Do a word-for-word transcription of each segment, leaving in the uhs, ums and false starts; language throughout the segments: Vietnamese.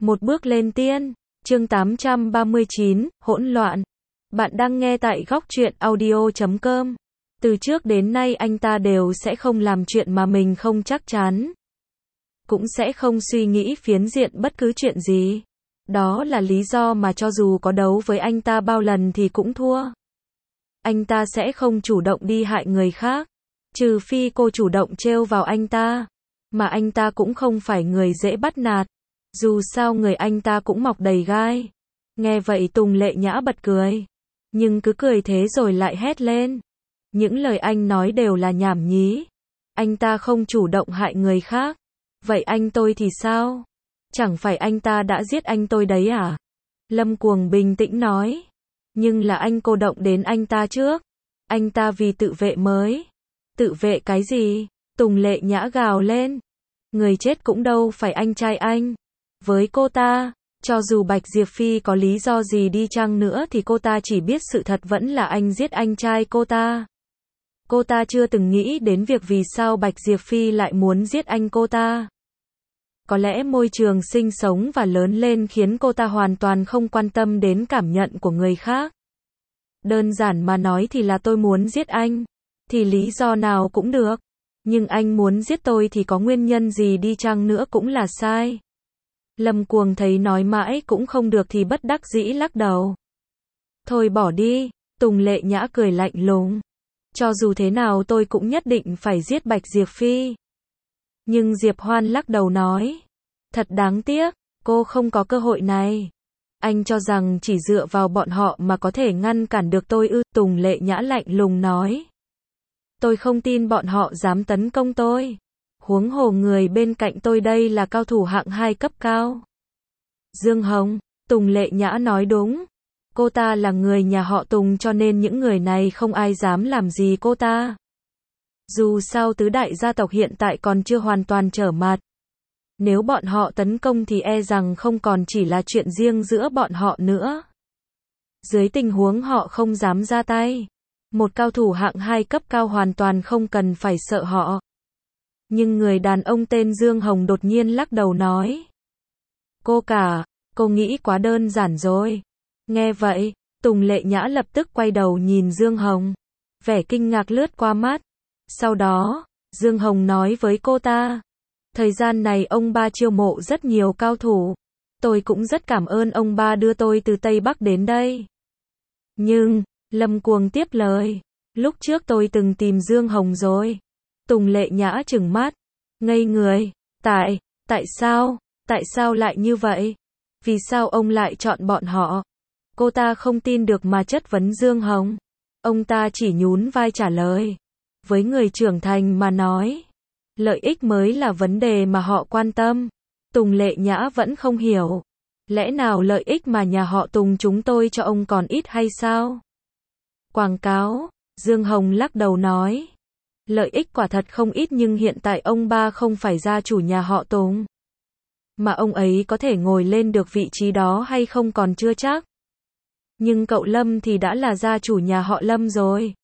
Một bước lên tiên, chương tám trăm ba mươi chín, hỗn loạn. Bạn đang nghe tại góc truyện audio chấm com. Từ trước đến nay anh ta đều sẽ không làm chuyện mà mình không chắc chắn. Cũng sẽ không suy nghĩ phiến diện bất cứ chuyện gì. Đó là lý do mà cho dù có đấu với anh ta bao lần thì cũng thua. Anh ta sẽ không chủ động đi hại người khác. Trừ phi cô chủ động trêu vào anh ta. Mà anh ta cũng không phải người dễ bắt nạt. Dù sao người anh ta cũng mọc đầy gai. Nghe vậy Tùng Lệ Nhã bật cười. Nhưng cứ cười thế rồi lại hét lên. Những lời anh nói đều là nhảm nhí. Anh ta không chủ động hại người khác. Vậy anh tôi thì sao? Chẳng phải anh ta đã giết anh tôi đấy à? Lâm Cuồng bình tĩnh nói. Nhưng là anh cô động đến anh ta trước. Anh ta vì tự vệ mới. Tự vệ cái gì? Tùng Lệ Nhã gào lên. Người chết cũng đâu phải anh trai anh. Với cô ta, cho dù Bạch Diệp Phi có lý do gì đi chăng nữa thì cô ta chỉ biết sự thật vẫn là anh giết anh trai cô ta. Cô ta chưa từng nghĩ đến việc vì sao Bạch Diệp Phi lại muốn giết anh cô ta. Có lẽ môi trường sinh sống và lớn lên khiến cô ta hoàn toàn không quan tâm đến cảm nhận của người khác. Đơn giản mà nói thì là tôi muốn giết anh. Thì lý do nào cũng được. Nhưng anh muốn giết tôi thì có nguyên nhân gì đi chăng nữa cũng là sai. Lâm Cuồng thấy nói mãi cũng không được thì bất đắc dĩ lắc đầu. Thôi bỏ đi, Tùng Lệ Nhã cười lạnh lùng. Cho dù thế nào tôi cũng nhất định phải giết Bạch Diệp Phi. Nhưng Diệp Hoan lắc đầu nói. Thật đáng tiếc, cô không có cơ hội này. Anh cho rằng chỉ dựa vào bọn họ mà có thể ngăn cản được tôi ư? Tùng Lệ Nhã lạnh lùng nói. Tôi không tin bọn họ dám tấn công tôi. Huống hồ người bên cạnh tôi đây là cao thủ hạng hai cấp cao. Dương Hồng, Tùng Lệ Nhã nói đúng. Cô ta là người nhà họ Tùng cho nên những người này không ai dám làm gì cô ta. Dù sao tứ đại gia tộc hiện tại còn chưa hoàn toàn trở mặt. Nếu bọn họ tấn công thì e rằng không còn chỉ là chuyện riêng giữa bọn họ nữa. Dưới tình huống họ không dám ra tay. Một cao thủ hạng hai cấp cao hoàn toàn không cần phải sợ họ. Nhưng người đàn ông tên Dương Hồng đột nhiên lắc đầu nói. Cô cả, cô nghĩ quá đơn giản rồi. Nghe vậy, Tùng Lệ Nhã lập tức quay đầu nhìn Dương Hồng. Vẻ kinh ngạc lướt qua mắt. Sau đó, Dương Hồng nói với cô ta. Thời gian này ông ba chiêu mộ rất nhiều cao thủ. Tôi cũng rất cảm ơn ông ba đưa tôi từ Tây Bắc đến đây. Nhưng, Lâm Cuồng tiếp lời. Lúc trước tôi từng tìm Dương Hồng rồi. Tùng Lệ Nhã trừng mắt. Ngây người. Tại, tại sao, tại sao lại như vậy? Vì sao ông lại chọn bọn họ? Cô ta không tin được mà chất vấn Dương Hồng. Ông ta chỉ nhún vai trả lời. Với người trưởng thành mà nói. Lợi ích mới là vấn đề mà họ quan tâm. Tùng Lệ Nhã vẫn không hiểu. Lẽ nào lợi ích mà nhà họ Tùng chúng tôi cho ông còn ít hay sao? Quảng cáo, Dương Hồng lắc đầu nói. Lợi ích quả thật không ít nhưng hiện tại ông ba không phải gia chủ nhà họ Tùng. Mà ông ấy có thể ngồi lên được vị trí đó hay không còn chưa chắc. Nhưng cậu Lâm thì đã là gia chủ nhà họ Lâm rồi.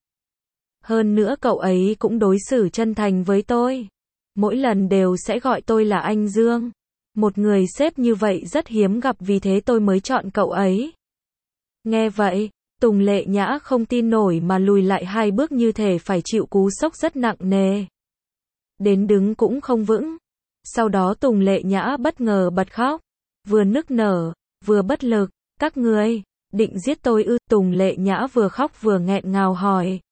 Hơn nữa cậu ấy cũng đối xử chân thành với tôi. Mỗi lần đều sẽ gọi tôi là anh Dương. Một người sếp như vậy rất hiếm gặp vì thế tôi mới chọn cậu ấy. Nghe vậy, Tùng Lệ Nhã không tin nổi mà lùi lại hai bước như thể phải chịu cú sốc rất nặng nề. Đến đứng cũng không vững. Sau đó Tùng Lệ Nhã bất ngờ bật khóc. Vừa nức nở, vừa bất lực. Các người, định giết tôi ư? Tùng Lệ Nhã vừa khóc vừa nghẹn ngào hỏi.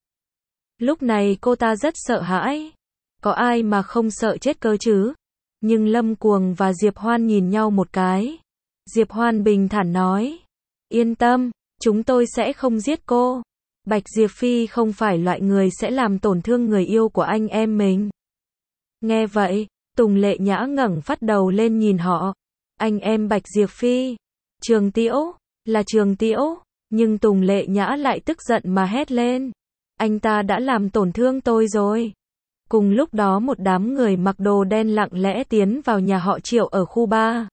Lúc này cô ta rất sợ hãi. Có ai mà không sợ chết cơ chứ? Nhưng Lâm Cuồng và Diệp Hoan nhìn nhau một cái. Diệp Hoan bình thản nói. Yên tâm, chúng tôi sẽ không giết cô. Bạch Diệp Phi không phải loại người sẽ làm tổn thương người yêu của anh em mình. Nghe vậy, Tùng Lệ Nhã ngẩng phát đầu lên nhìn họ. Anh em Bạch Diệp Phi. Trường Tiễu, là Trường Tiễu. Nhưng Tùng Lệ Nhã lại tức giận mà hét lên. Anh ta đã làm tổn thương tôi rồi. Cùng lúc đó một đám người mặc đồ đen lặng lẽ tiến vào nhà họ Triệu ở khu ba.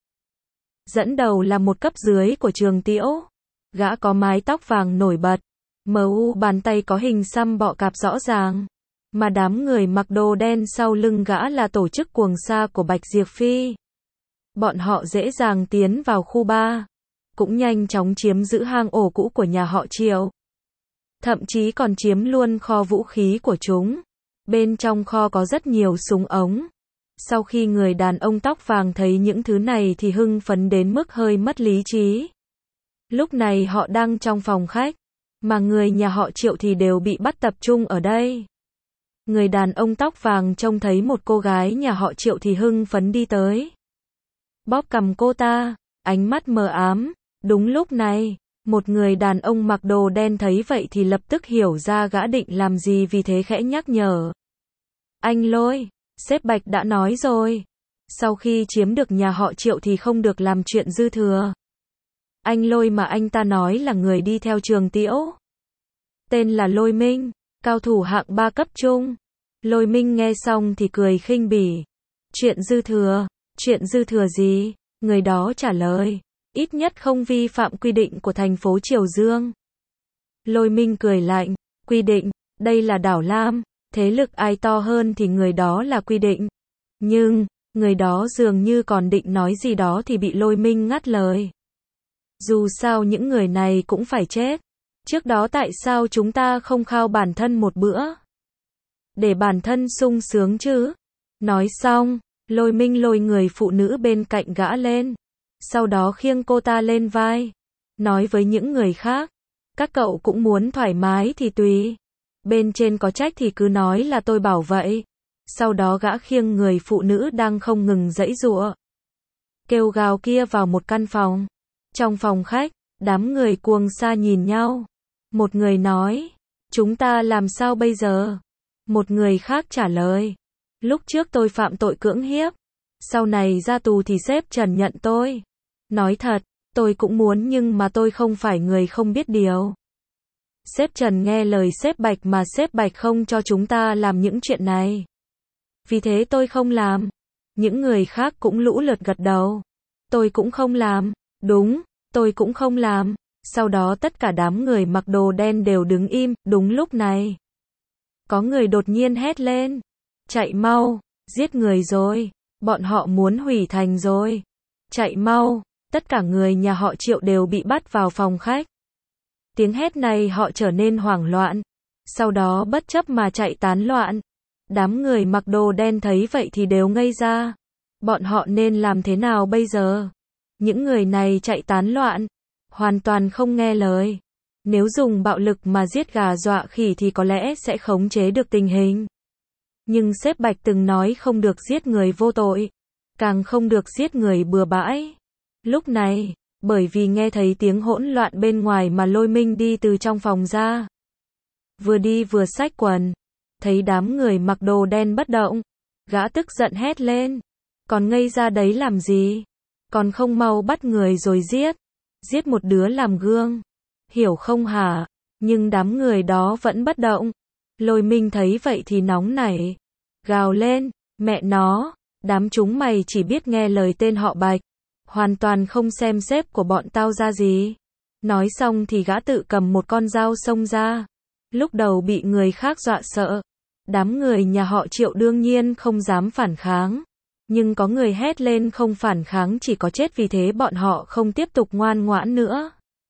Dẫn đầu là một cấp dưới của Trường Tiễu. Gã có mái tóc vàng nổi bật. Mờ u bàn tay có hình xăm bọ cạp rõ ràng. Mà đám người mặc đồ đen sau lưng gã là tổ chức cuồng sa của Bạch Diệp Phi. bọn họ dễ dàng tiến vào khu ba, cũng nhanh chóng chiếm giữ hang ổ cũ của nhà họ Triệu. Thậm chí còn chiếm luôn kho vũ khí của chúng. Bên trong kho có rất nhiều súng ống. Sau khi người đàn ông tóc vàng thấy những thứ này thì hưng phấn đến mức hơi mất lý trí. Lúc này họ đang trong phòng khách, mà người nhà họ Triệu thì đều bị bắt tập trung ở đây. Người đàn ông tóc vàng trông thấy một cô gái nhà họ Triệu thì hưng phấn đi tới. Bóp cầm cô ta, ánh mắt mờ ám. Đúng lúc này, một người đàn ông mặc đồ đen thấy vậy thì lập tức hiểu ra gã định làm gì, vì thế khẽ nhắc nhở. Anh Lôi, sếp Bạch đã nói rồi. Sau khi chiếm được nhà họ Triệu thì không được làm chuyện dư thừa. Anh Lôi mà anh ta nói là người đi theo Trường Tiễu. Tên là Lôi Minh, cao thủ hạng ba cấp trung. Lôi Minh nghe xong thì cười khinh bỉ. Chuyện dư thừa, chuyện dư thừa gì? Người đó trả lời. Ít nhất không vi phạm quy định của thành phố Triều Dương. Lôi Minh cười lạnh. Quy định, đây là đảo Lam. Thế lực ai to hơn thì người đó là quy định. Nhưng, người đó dường như còn định nói gì đó thì bị Lôi Minh ngắt lời. Dù sao những người này cũng phải chết. Trước đó tại sao chúng ta không khao bản thân một bữa? Để bản thân sung sướng chứ. Nói xong, Lôi Minh lôi người phụ nữ bên cạnh gã lên. Sau đó khiêng cô ta lên vai. Nói với những người khác. Các cậu cũng muốn thoải mái thì tùy. Bên trên có trách thì cứ nói là tôi bảo vậy. Sau đó gã khiêng người phụ nữ đang không ngừng giãy giụa, kêu gào kia vào một căn phòng. Trong phòng khách, đám người cuồng sa nhìn nhau. Một người nói, chúng ta làm sao bây giờ? Một người khác trả lời, lúc trước tôi phạm tội cưỡng hiếp. Sau này ra tù thì sếp Trần nhận tôi. Nói thật, tôi cũng muốn nhưng mà tôi không phải người không biết điều. Sếp Trần nghe lời sếp Bạch mà sếp Bạch không cho chúng ta làm những chuyện này. Vì thế tôi không làm. Những người khác cũng lũ lượt gật đầu. Tôi cũng không làm. Đúng, tôi cũng không làm. Sau đó tất cả đám người mặc đồ đen đều đứng im. Đúng lúc này, có người đột nhiên hét lên. Chạy mau, giết người rồi. Bọn họ muốn hủy thành rồi. Chạy mau, tất cả người nhà họ Triệu đều bị bắt vào phòng khách. Tiếng hét này họ trở nên hoảng loạn. Sau đó bất chấp mà chạy tán loạn. Đám người mặc đồ đen thấy vậy thì đều ngây ra. Bọn họ nên làm thế nào bây giờ? Những người này chạy tán loạn, hoàn toàn không nghe lời. Nếu dùng bạo lực mà giết gà dọa khỉ thì có lẽ sẽ khống chế được tình hình. Nhưng sếp Bạch từng nói không được giết người vô tội, càng không được giết người bừa bãi. Lúc này, bởi vì nghe thấy tiếng hỗn loạn bên ngoài mà Lôi Minh đi từ trong phòng ra. Vừa đi vừa xách quần, thấy đám người mặc đồ đen bất động, gã tức giận hét lên. Còn ngây ra đấy làm gì? Còn không mau bắt người rồi giết. Giết một đứa làm gương. Hiểu không hả? Nhưng đám người đó vẫn bất động. Lôi Minh thấy vậy thì nóng nảy. Gào lên, mẹ nó, đám chúng mày chỉ biết nghe lời tên họ Bạch. Hoàn toàn không xem xếp của bọn tao ra gì. Nói xong thì gã tự cầm một con dao xông ra. Lúc đầu bị người khác dọa sợ. Đám người nhà họ Triệu đương nhiên không dám phản kháng. Nhưng có người hét lên không phản kháng chỉ có chết, vì thế bọn họ không tiếp tục ngoan ngoãn nữa.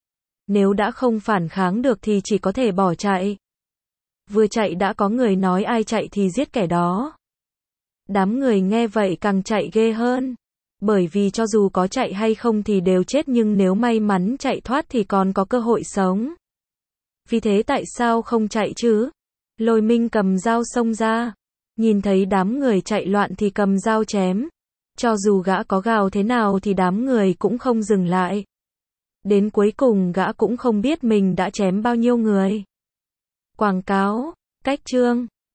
Nếu đã không phản kháng được thì chỉ có thể bỏ chạy. Vừa chạy đã có người nói ai chạy thì giết kẻ đó. Đám người nghe vậy càng chạy ghê hơn. Bởi vì cho dù có chạy hay không thì đều chết, nhưng nếu may mắn chạy thoát thì còn có cơ hội sống. Vì thế tại sao không chạy chứ? Lôi Minh cầm dao xông ra. Nhìn thấy đám người chạy loạn thì cầm dao chém. Cho dù gã có gào thế nào thì đám người cũng không dừng lại. Đến cuối cùng gã cũng không biết mình đã chém bao nhiêu người. Quảng cáo, cách chương